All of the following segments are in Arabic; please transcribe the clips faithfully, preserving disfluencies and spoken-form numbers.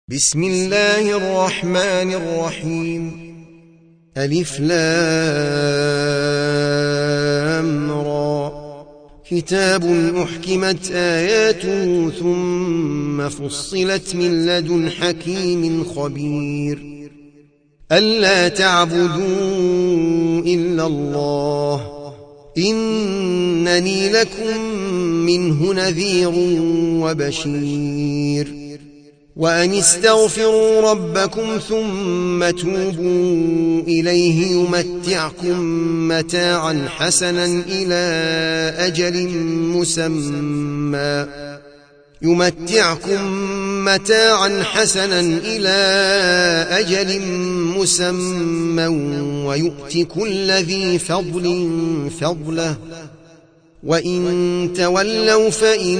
بسم الله الرحمن الرحيم. ألف لام را. كتاب أحكمت آياته ثم فصلت من لدن حكيم خبير. ألا تعبدوا إلا الله إنني لكم منه نذير وبشير. وأن استغفروا ربكم ثم توبوا إليه يمتعكم متاعا حسنا إلى أجل مسمى يمتعكم متاعا حسنا إلى أجل مسمى ويؤت كل ذي فضل فضله وإن تولوا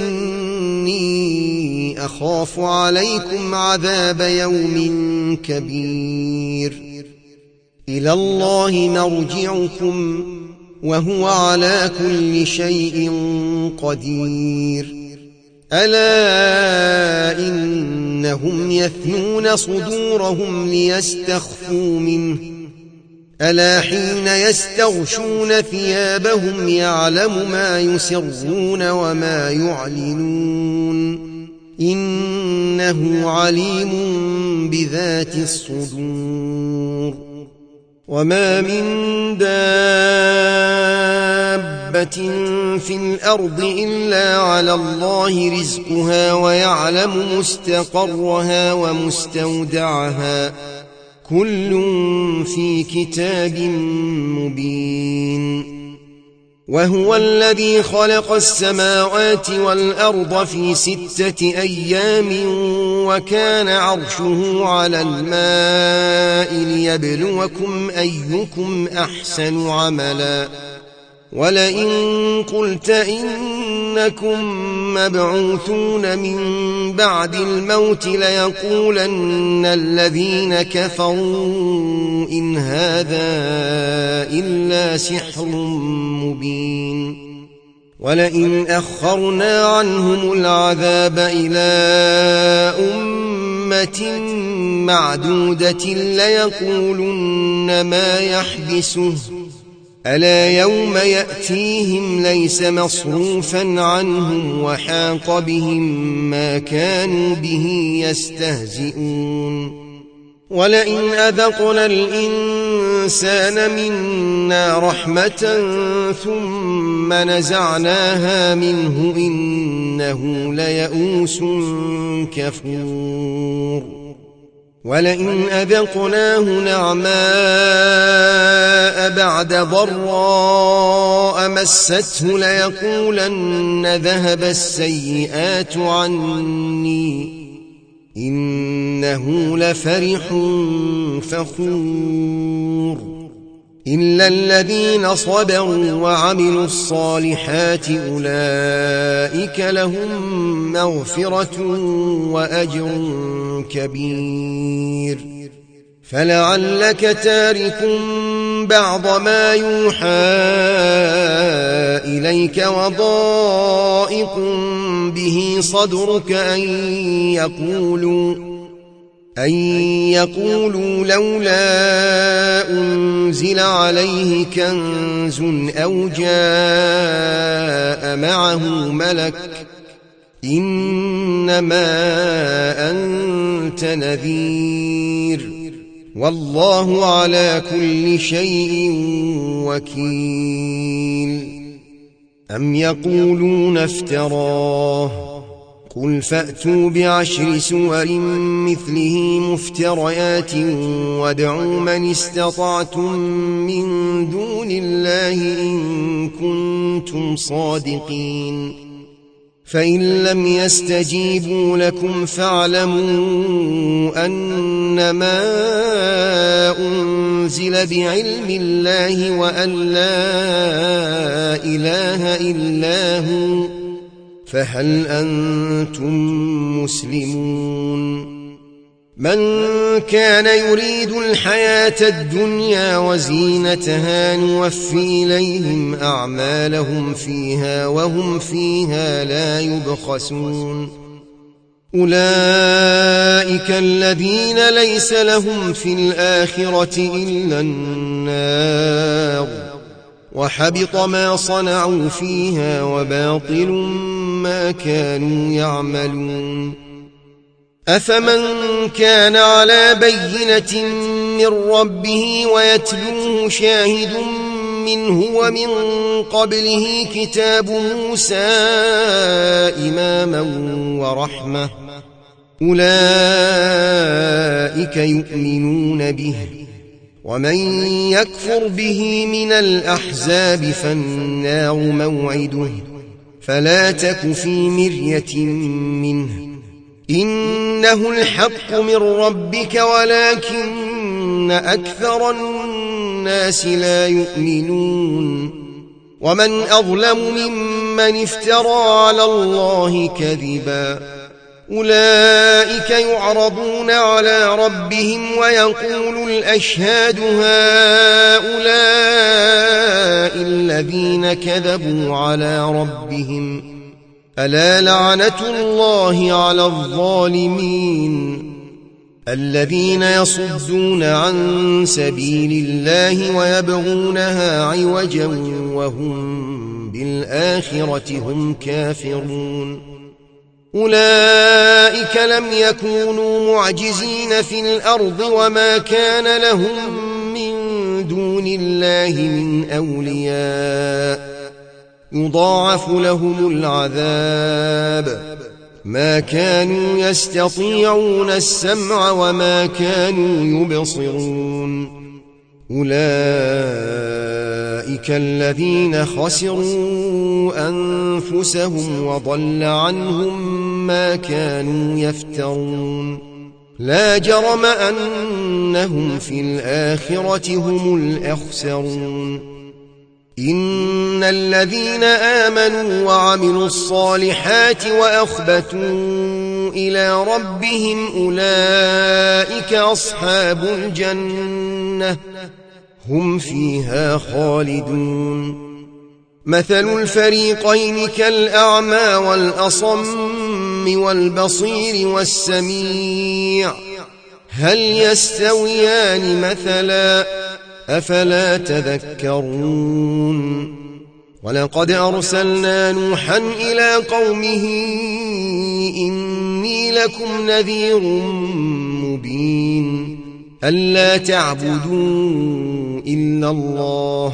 فإني أخاف عليكم عذاب يوم كبير. إلى الله مرجعكم وهو على كل شيء قدير. ألا إنهم يثنون صدورهم ليستخفوا منه ألا حين يستغشون ثيابهم يعلم ما يسرون وما يعلنون إنه عليم بذات الصدور. وما من دابة في الأرض إلا على الله رزقها ويعلم مستقرها ومستودعها كل في كتاب مبين. وهو الذي خلق السماوات والأرض في ستة أيام وكان عرشه على الماء ليبلوكم أيكم أحسن عملا. ولئن قلت إنكم مبعوثون من بعد الموت ليقولن الذين كفروا إن هذا إلا سحر مبين. ولئن أخرنا عنهم العذاب إلى أمة معدودة ليقولن ما يحبسه ألا يوم يأتيهم ليس مصروفا عنهم وحاق بهم ما كانوا به يستهزئون. ولئن أذقنا الإنسان منا رحمة ثم نزعناها منه إنه ليئوس كفور. ولئن أذقناه نعماء بعد ضراء مسته ليقولن ذهب السيئات عني إنه لفرح فخور. إلا الذين صبروا وعملوا الصالحات أولئك لهم مغفرة وأجر كبير. فلعلك تارك بعض ما يوحى إليك وضائق به صدرك أن يقولوا أن يقولوا لولا أنزل عليه كنز أو جاء معه ملك إنما أنت نذير والله على كل شيء وكيل. أم يقولون افتراه قل فأتوا بعشر سور مثله مفتريات وادعوا من استطعتم من دون الله إن كنتم صادقين. فإن لم يستجيبوا لكم فاعلموا أنما أنزل بعلم الله وأن لا إله إلا هو فهل أنتم مسلمون. من كان يريد الحياة الدنيا وزينتها نوفي إليهم أعمالهم فيها وهم فيها لا يبخسون. أولئك الذين ليس لهم في الآخرة إلا النار وحبط ما صنعوا فيها وباطل ما كانوا يعملون أفمن كان على بينة من ربه ويتلوه شاهد منه ومن قبله كتاب موسى إماما ورحمة أولئك يؤمنون به ومن يكفر به من الأحزاب فالنار موعده فلا تك في مرية منه إنه الحق من ربك ولكن أكثر الناس لا يؤمنون ومن أظلم ممن افترى على الله كذبا أولئك يعرضون على ربهم ويقول الأشهاد هؤلاء الذين كذبوا على ربهم ألا لعنة الله على الظالمين الذين يصدون عن سبيل الله ويبغونها عوجا وهم بالآخرة هم كافرون أولئك لم يكونوا معجزين في الأرض وما كان لهم من دون الله من أولياء يضاعف لهم العذاب ما كانوا يستطيعون السمع وما كانوا يبصرون أولئك الذين خسروا أنفسهم وضل عنهم ما كانوا يفترون لا جرم أنهم في الآخرة هم الأخسرون إن الذين آمنوا وعملوا الصالحات وأخبتوا إلى ربهم أولئك أصحاب الجنة هم فيها خالدون مثل الفريقين كالأعمى والأصم والبصير والسميع هل يستويان مثلا أفلا تذكرون ولقد أرسلنا نوحا إلى قومه إني لكم نذير مبين ألا تعبدوا إلا الله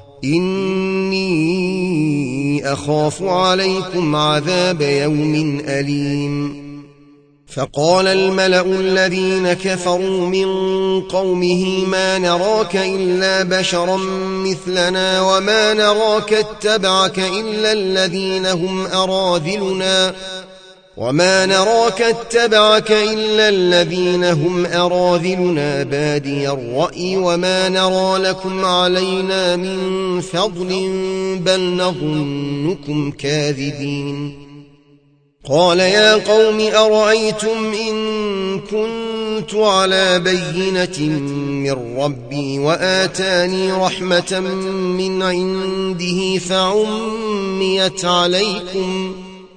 إني أخاف عليكم عذاب يوم أليم فقال الملأ الذين كفروا من قومه ما نراك إلا بشرا مثلنا وما نراك اتبعك إلا الذين هم أراذلنا وما نراك اتبعك إلا الذين هم أراذلنا بادي الرأي وما نرى لكم علينا من فضل بل نظنكم كاذبين قال يا قوم أرأيتم إن كنت على بينة من ربي وآتاني رحمة من عنده فعميت عليكم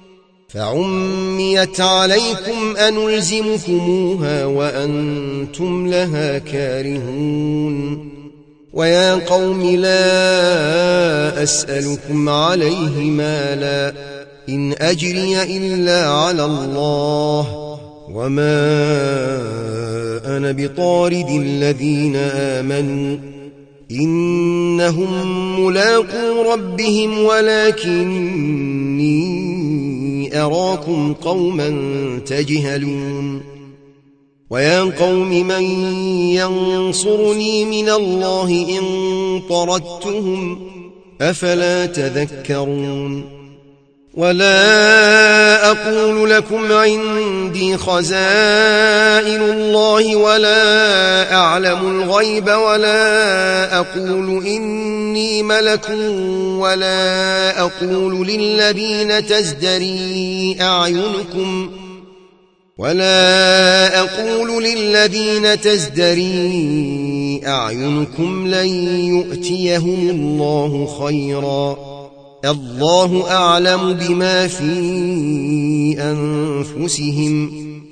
فعميت عليكم أنلزمكموها وأنتم لها كارهون ويا قوم لا أسألكم عليه مالا إن أجري إلا على الله وما أنا بطارد الذين آمنوا إنهم ملاقو ربهم ولكني أراكم قوما تجهلون ويا قوم من ينصرني من الله إن طردتهم أفلا تذكرون ولا أقول لكم عندي خزائن الله ولا أعلم الغيب ولا أقول إني ملك ولا أقول للذين تزدري أعينكم ولا أقول للذين تزدري أعينكم لن يؤتيهم الله خيرا الله أعلم بما في أنفسهم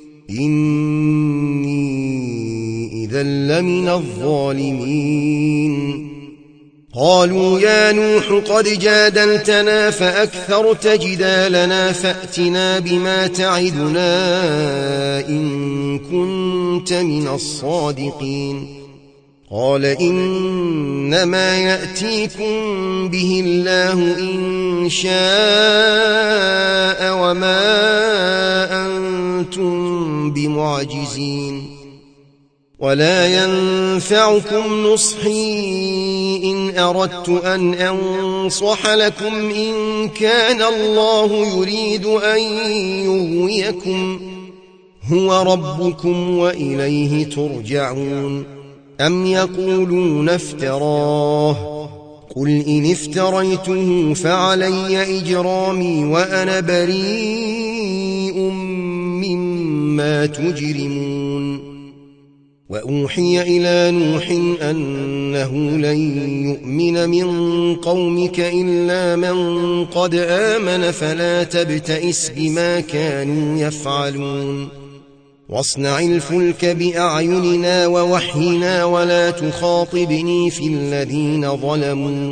إني إذا لمن الظالمين قالوا يا نوح قد جادلتنا فأكثرت جدالنا فأتنا بما تعدنا إن كنت من الصادقين قال إنما يأتيكم به الله إن شاء وما أنتم بمعجزين ولا ينفعكم نصحي إن أردت أن أنصح لكم إن كان الله يريد أن يغويكم هو ربكم وإليه ترجعون أم يقولون افتراه قل إن افتريته فعلي إجرامي وأنا بريء مما تجرمون وأوحي إلى نوح أنه لن يؤمن من قومك إلا من قد آمن فلا تبتئس بما كانوا يفعلون واصنع الفلك بأعيننا ووحينا ولا تخاطبني في الذين ظلموا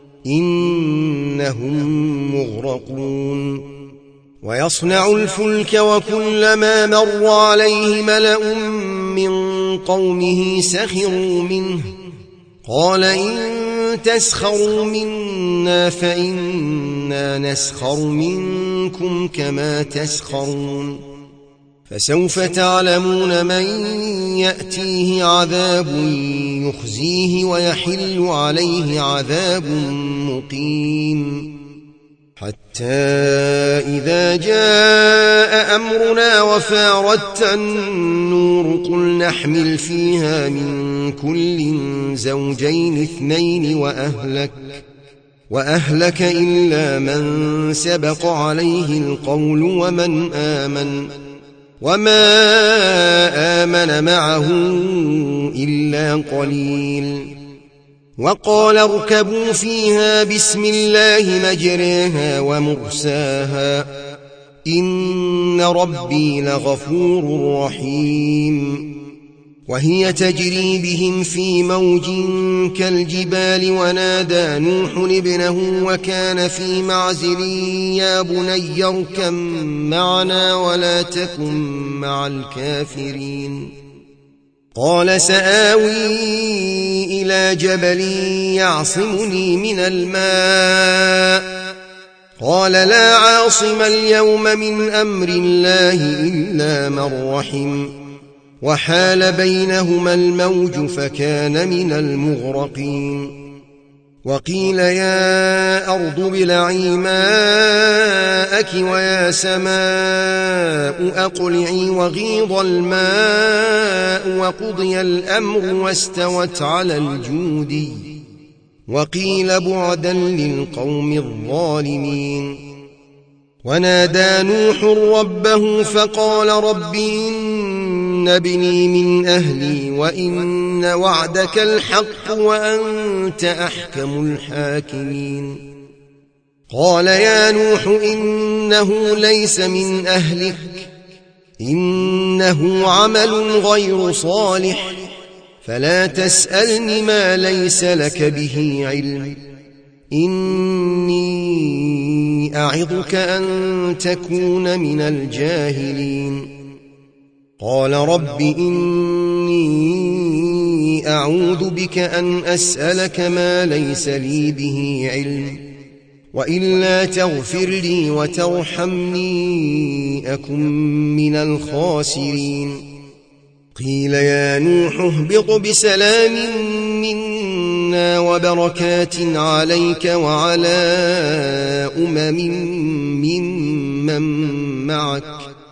إنهم مغرقون ويصنع الفلك وكلما مر عليه ملأ من قومه سخروا منه قال إن تسخروا منا فإنا نسخر منكم كما تسخرون فسوف تعلمون من يأتيه عذاب يخزيه ويحل عليه عذاب مقيم حتى إذا جاء أمرنا وفاردت النور قل نحمل فيها من كل زوجين اثنين وأهلك وأهلك إلا من سبق عليه القول ومن آمن وما آمن معه إلا قليل وقال اركبوا فيها بسم الله مجريها ومرساها إن ربي لغفور رحيم وهي تجري بهم في موج كالجبال ونادى نوح ابنه وكان في معزل يا بني اركب معنا ولا تكن مع الكافرين قال سآوي إلى جبل يعصمني من الماء قال لا عاصم اليوم من أمر الله إلا من رحم وحال بينهما الموج فكان من المغرقين وقيل يا أرض ابلعي ماءك ويا سماء أقلعي وغيض الماء وقضي الأمر واستوت على الجودي وقيل بعدا للقوم الظالمين ونادى نوح ربه فقال رب إن ابني من أهلي وإن وعدك الحق وأنت أحكم الحاكمين قال يا نوح إنه ليس من أهلك إنه عمل غير صالح فلا تسألني ما ليس لك به علم إني أعظك أن تكون من الجاهلين قال رب إني أعوذ بك أن أسألك ما ليس لي به علم وإلا تغفر لي وترحمني أكن من الخاسرين قيل يا نوح اهبط بسلام منا وبركات عليك وعلى أمم ممن معك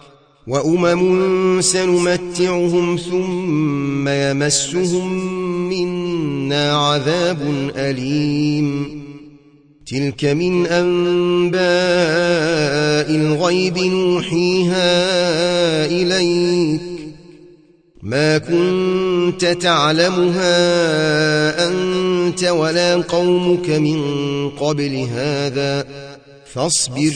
وأمم سنمتعهم ثم يمسهم منا عذاب أليم تلك من أنباء الغيب نوحيها إليك ما كنت تعلمها أنت ولا قومك من قبل هذا فاصبر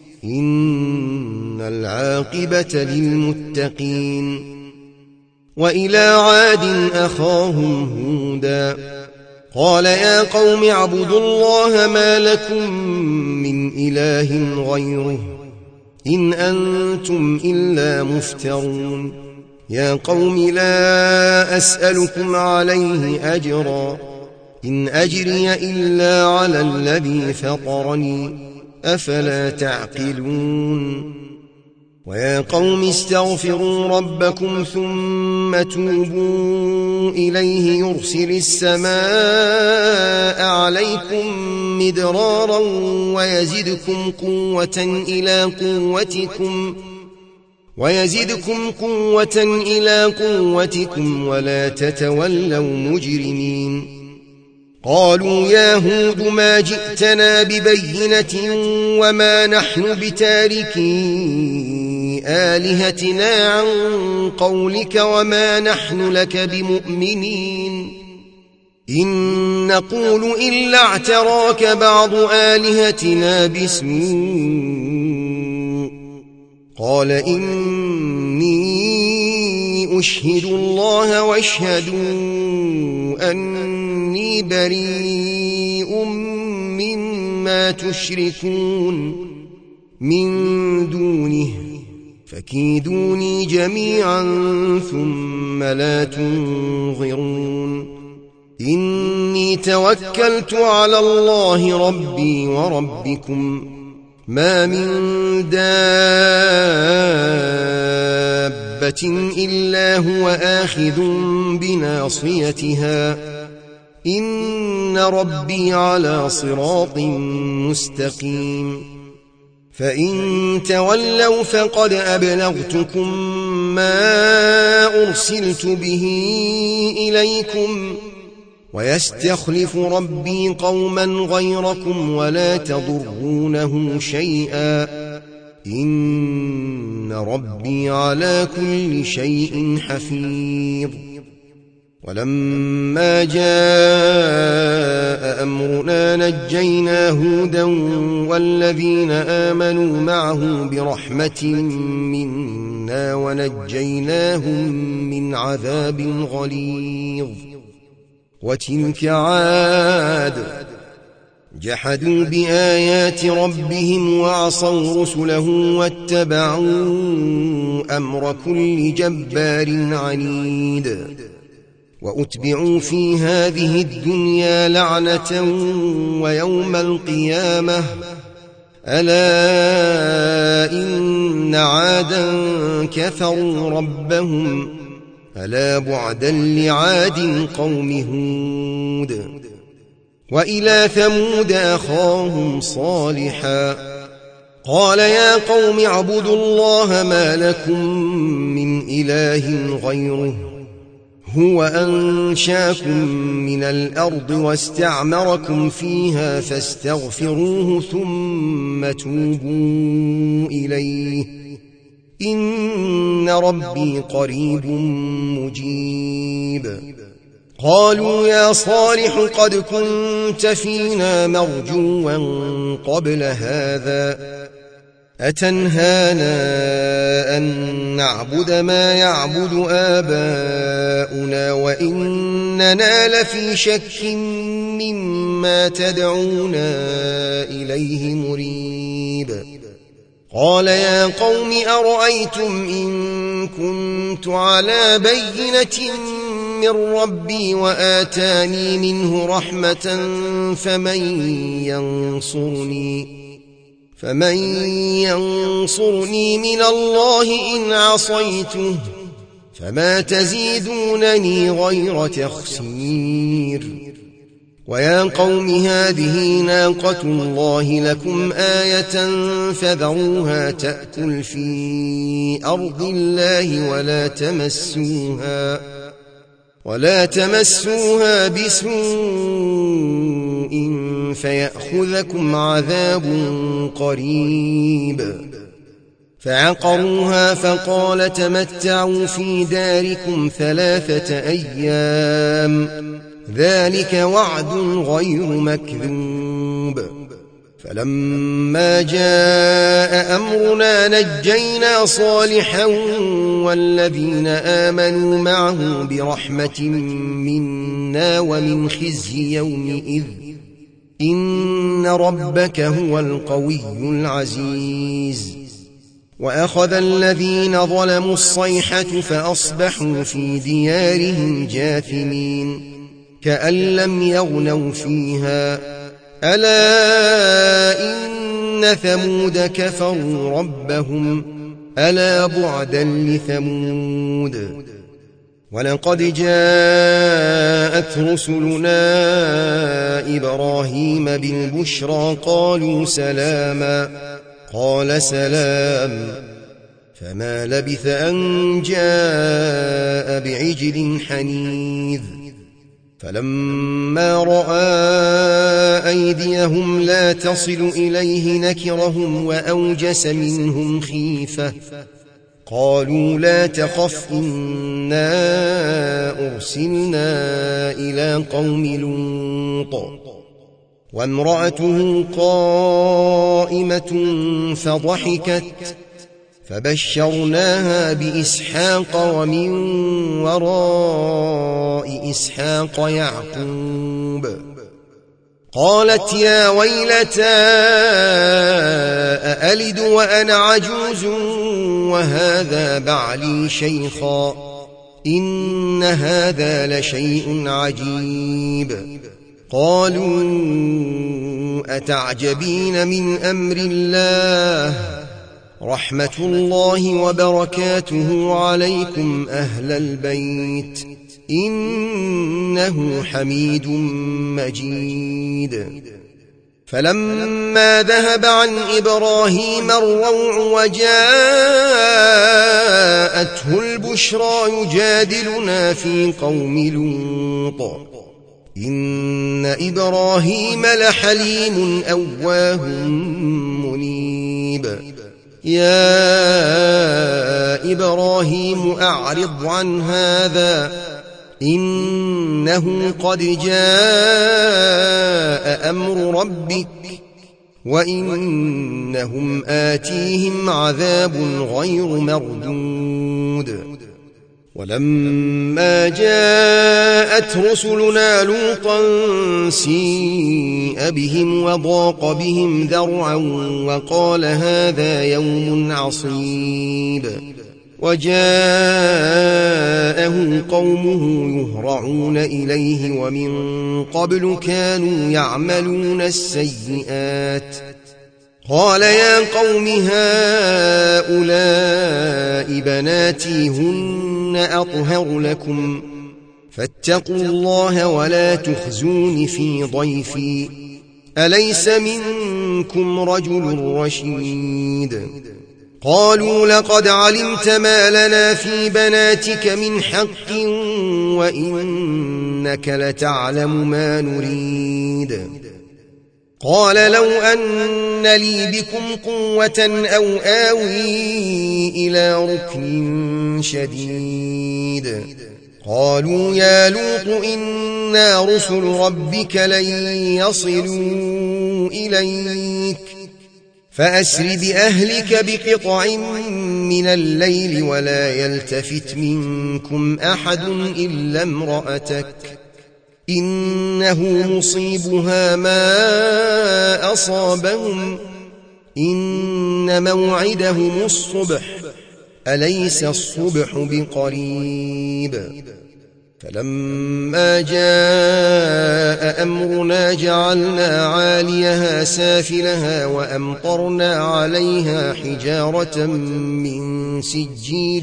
إن العاقبة للمتقين. وإلى عاد أخاهم هودا قال يا قوم اعبدوا الله ما لكم من إله غيره إن أنتم إلا مفترون. يا قوم لا أسألكم عليه أجرا إن أجري إلا على الذي فطرني أفلا تعقلون. ويا قوم استغفروا ربكم ثم توبوا إليه يرسل السماء عليكم مدرارا ويزدكم قوة إلى قوتكم ويزدكم قوة إلى قوتكم ولا تتولوا مجرمين. قالوا يا هود ما جئتنا ببينة وما نحن بتاركي آلهتنا عن قولك وما نحن لك بمؤمنين إن نقول إلا اعتراك بعض آلهتنا بسوء. قال إني أشهد الله واشهدوا أني بريء مما تشركون من دونه فكيدوني جميعا ثم لا تنظرون. إني توكلت على الله ربي وربكم ما من دابة إلا هو آخذ بناصيتها إن ربي على صراط مستقيم. فإن تولوا فقد أبلغتكم ما أرسلت به إليكم ويستخلف ربي قوما غيركم ولا تضرونه شيئا إن ربي على كل شيء حفيظ. ولما جاء أمرنا نجينا هودا والذين آمنوا معه برحمة منا ونجيناهم من عذاب غليظ. وتلك عاد جحدوا بآيات ربهم وعصوا رسله واتبعوا أمر كل جبار عنيد. وأتبعوا في هذه الدنيا لعنة ويوم القيامة ألا إن عادا كفروا ربهم ألا بعدا لعاد قوم هود. وإلى ثمود أخاهم صالحا قال يا قوم اعبدوا الله ما لكم من إله غيره هو أنشاكم من الأرض واستعمركم فيها فاستغفروه ثم توبوا إليه إن ربي قريب مجيب. قالوا يا صالح قد كنت فينا مرجوا قبل هذا أتنهانا أن نعبد ما يعبد آباؤنا وإننا لفي شك مما تدعونا إليه مريب. قال يا قوم أرأيتم إن كنت على بينة من ربي وآتاني منه رحمة فمن ينصرني فمن ينصرني من الله إن عصيته فما تزيدونني غير تخسير. ويا قوم هذه ناقة الله لكم آية فذروها تأكل في أرض الله ولا تمسوها ولا تمسوها بسوء فيأخذكم عذاب قريب. فعقروها فقال تمتعوا في داركم ثلاثة أيام ذلك وعد غير مكذوب. فلما جاء أمرنا نجينا صالحا والذين آمنوا معه برحمة منا ومن خزي يومئذ إن ربك هو القوي العزيز. وأخذ الذين ظلموا الصيحة فأصبحوا في ديارهم جاثمين كأن لم يغنوا فيها ألا إن ثمود كفروا ربهم ألا بعدا لثمود. ولقد جاءت رسلنا إبراهيم بالبشرى قالوا سلاما قال سلام فما لبث أن جاء بعجل حنيذ. فلما رأى أيديهم لا تصل إليه نكرهم وأوجس منهم خيفة قالوا لا تخف إنا أرسلنا إلى قوم لوط وامرأته قائمة فضحكت فبشرناها بإسحاق ومن وراء إسحاق يعقوب. قالت يا ويلتى أألد وأنا عجوز وهذا بعلي شيخا إن هذا لشيء عجيب. قالوا أتعجبين من أمر الله رحمة الله وبركاته عليكم أهل البيت إنه حميد مجيد. فلما ذهب عن إبراهيم الروع وجاءته البشرى يجادلنا في قوم لوط إن إبراهيم لحليم أواه منيب. يا إبراهيم أعرض عن هذا إنه قد جاء أمر ربك وإنهم آتيهم عذاب غير مردود. ولما جاءت رسلنا لوطا سيء بهم وضاق بهم ذرعا وقال هذا يوم عصيب. وجاءه قومه يهرعون إليه ومن قبل كانوا يعملون السيئات قال يا قوم هؤلاء بناتي هن أطهر لكم فاتقوا الله ولا تخزون في ضيفي أليس منكم رجل رشيد. قالوا لقد علمت ما لنا في بناتك من حق وإنك لتعلم ما نريد. قال لو أن لي بكم قوة أو آوي إلى ركن شديد. قالوا يا لوط إنا رسل ربك لن يصلوا إليك فأسر بأهلك بقطع من الليل ولا يلتفت منكم أحد إلا امرأتك إنه مصيبها ما أصابهم إن موعدهم الصبح أليس الصبح بقريب. فلما جاء أمرنا جعلنا عاليها سافلها وأمطرنا عليها حجارة من سجيل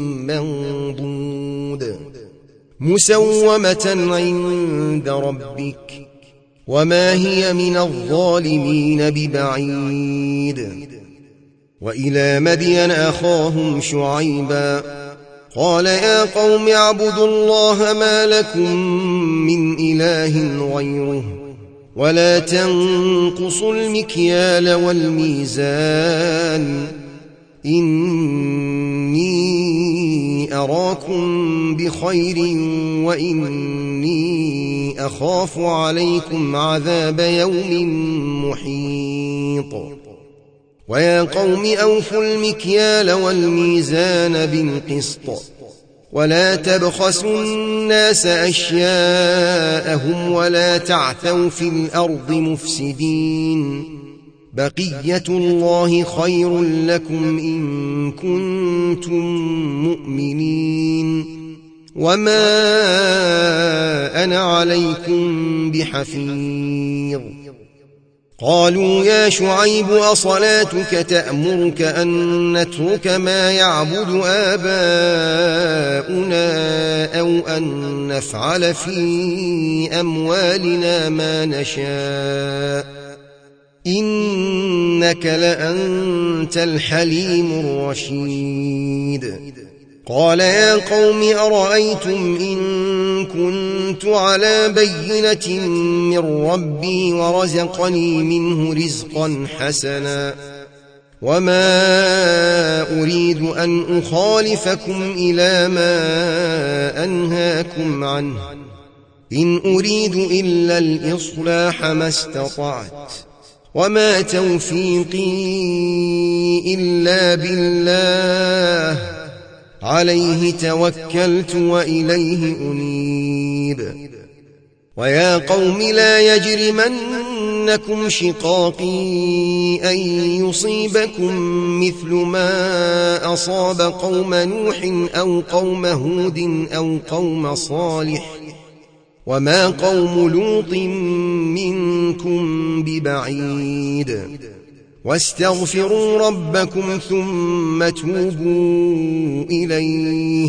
منضود مسومة عند ربك وما هي من الظالمين ببعيد. وإلى مدين أخاهم شعيبا قال يا قوم اعبدوا الله ما لكم من إله غيره ولا تنقصوا المكيال والميزان إني أراكم بخير وإني أخاف عليكم عذاب يوم محيط ويا قوم أوفوا المكيال والميزان بالقسط ولا تبخسوا الناس أشياءهم ولا تعثوا في الأرض مفسدين بقية الله خير لكم إن كنتم مؤمنين وما أنا عليكم بحفيظ قالوا يا شعيب أصلاتك تأمرك أن نترك ما يعبد آباؤنا أو أن نفعل في أموالنا ما نشاء إنك لأنت الحليم الرشيد قال يا قوم أرأيتم إن كنت على بينة من ربي ورزقني منه رزقا حسنا وما أريد أن أخالفكم إلى ما أنهاكم عنه إن أريد إلا الإصلاح ما استطعت وما توفيقي إلا بالله عليه توكلت وإليه أنيب ويا قوم لا يجرمنكم شقاقي أن يصيبكم مثل ما أصاب قوم نوح أو قوم هود أو قوم صالح وما قوم لوط منكم ببعيد واستغفروا ربكم ثم توبوا إليه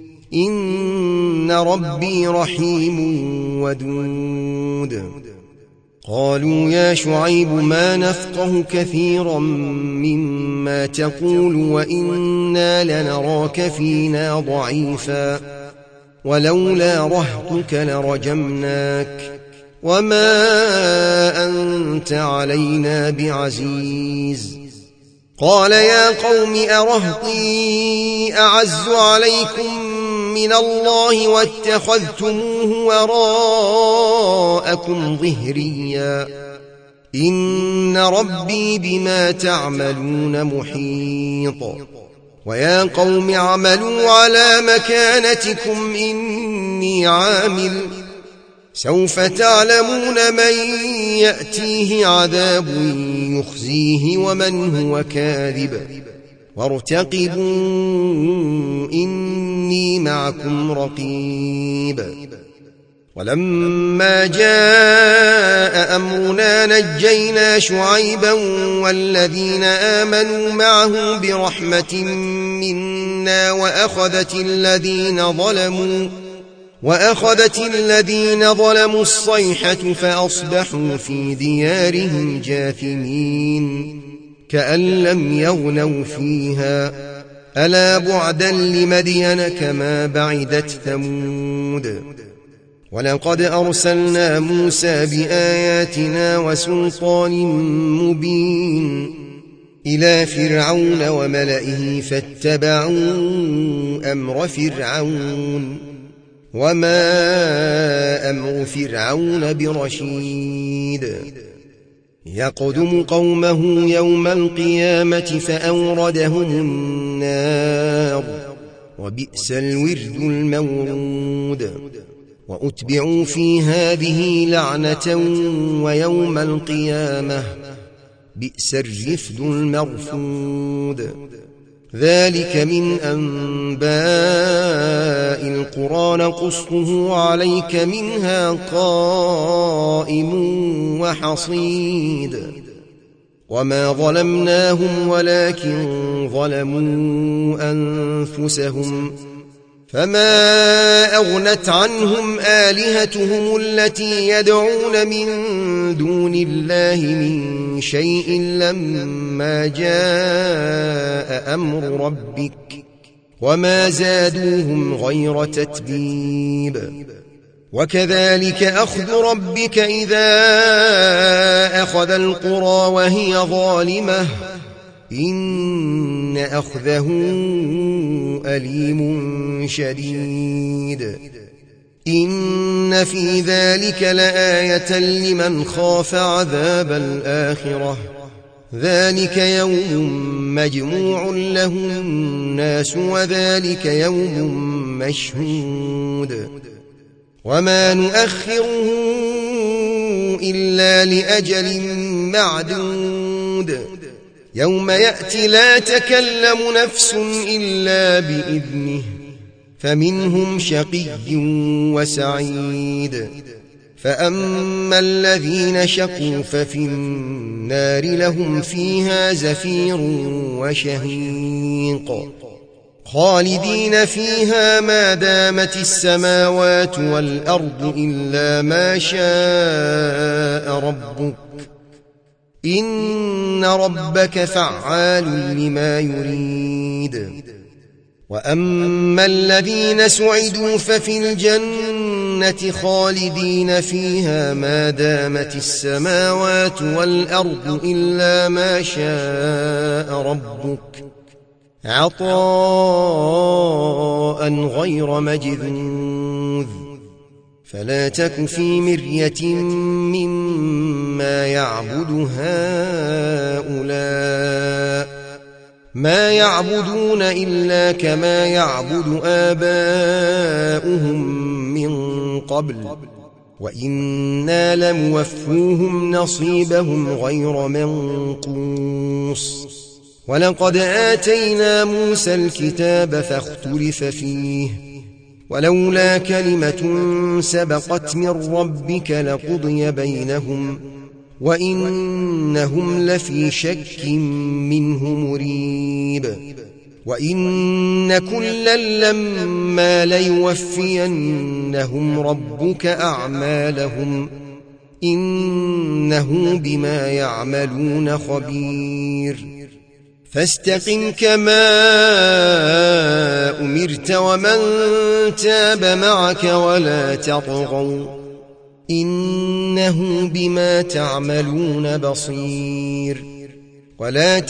إن ربي رحيم ودود قالوا يا شعيب ما نفقه كثيرا مما تقول وإنا لنراك فينا ضعيفا ولولا رهطك لرجمناك وما أنت علينا بعزيز قال يا قوم أرهطي أعز عليكم من الله واتخذتموه وراءكم ظهريا إن ربي بما تعملون محيط ويا قوم اعملوا على مكانتكم إني عامل سوف تعلمون من يأتيه عذاب يخزيه ومن هو كاذب وارتقبوا إني معكم رقيب ولما جاء أمرنا نجينا شعيبا والذين آمنوا معه برحمة منا وأخذت الذين ظلموا وأخذت الذين ظلموا الصيحة فأصبحوا في ديارهم جاثمين كأن لم يغنوا فيها ألا بعدا لمدين كما بعدت ثمود ولقد أرسلنا موسى بآياتنا وسلطان مبين إلى فرعون وملئه فاتبعوا أمر فرعون وما أمر فرعون برشيد يقدم قومه يوم القيامة فأوردهم النار وبئس الورد المورود وأتبعوا في هذه لعنة ويوم القيامة بئس الرفد المرفود ذلك من أنباء القرى نقصه عليك منها قائم وحصيد وما ظلمناهم ولكن ظلموا أنفسهم فما أغنت عنهم آلهتهم التي يدعون من دون الله من شيء لما جاء أمر ربك وما زادوهم غير تتبيب وكذلك أخذ ربك إذا أخذ القرى وهي ظالمة إن أخذه أليم شديد إن في ذلك لآية لمن خاف عذاب الآخرة ذلك يوم مجموع له الناس وذلك يوم مشهود وما نؤخره إلا لأجل معدود يوم يأتي لا تكلم نفس إلا بإذنه فمنهم شقي وسعيد فأما الذين شقوا ففي النار لهم فيها زفير وشهيق خالدين فيها ما دامت السماوات والأرض إلا ما شاء ربك إن ربك فعال لما يريد وأما الذين سعدوا ففي الجنة خالدين فيها ما دامت السماوات والأرض إلا ما شاء ربك عطاء غير مجذوذ فلا تك في مرية مما يعبد هؤلاء ما يعبدون إلا كما يعبد آباؤهم من قبل وإنا لموفوهم نصيبهم غير منقوص ولقد آتينا موسى الكتاب فاختلف فيه ولولا كلمة سبقت من ربك لقضي بينهم وإنهم لفي شك منه مريب وإن كلا لما ليوفينهم ربك أعمالهم إنه بما يعملون خبير فاستقم كما أمرت ومن تاب معك ولا تطغوا إنه بما تعملون بصير ولا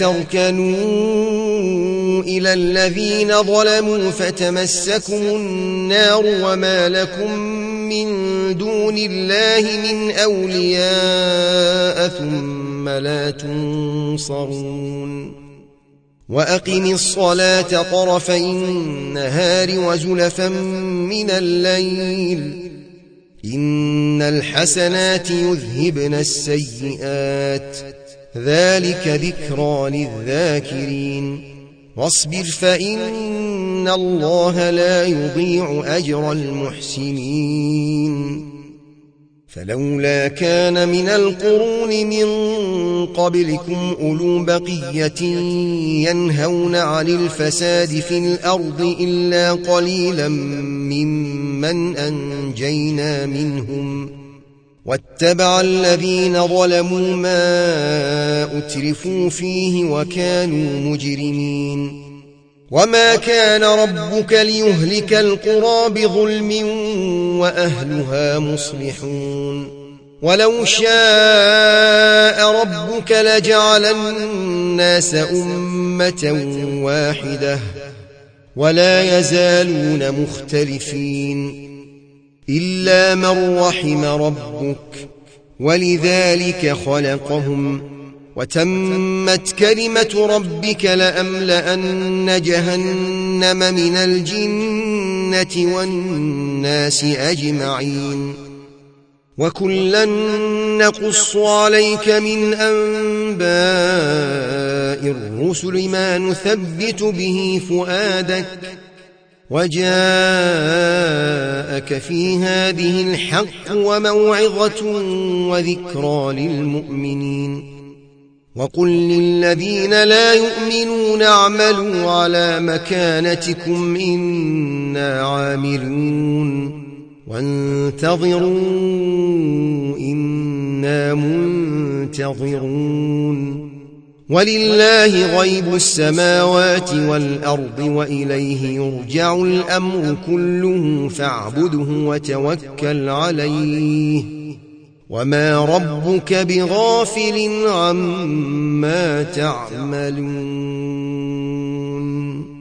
تركنوا إلى الذين ظلموا فتمسكم النار وما لكم من دون الله من أولياء ثم لا تنصرون وأقم الصلاة طرفي النهار وزلفا من الليل إن الحسنات يذهبن السيئات ذلك ذكرى للذاكرين واصبر فإن الله لا يضيع أجر المحسنين فلولا كان من القرون من قبلكم أولو بقية ينهون عن الفساد في الأرض إلا قليلا ممن أنجينا منهم واتبع الذين ظلموا ما أترفوا فيه وكانوا مجرمين وما كان ربك ليهلك القرى بظلم وأهلها مصلحون ولو شاء ربك لجعل الناس أمة واحدة ولا يزالون مختلفين إلا من رحم ربك ولذلك خلقهم وتمت كلمة ربك لأملأن جهنم من الجنة والناس أجمعين وكلا نقص عليك من أنباء الرسل ما نثبت به فؤادك وجاءك في هذه الحق وموعظة وذكرى للمؤمنين وقل للذين لا يؤمنون اعملوا على مكانتكم إنا عاملون وانتظروا إنا منتظرون ولله غيب السماوات والأرض وإليه يرجع الأمر كله فاعبده وتوكل عليه وما ربك بغافل عما تعملون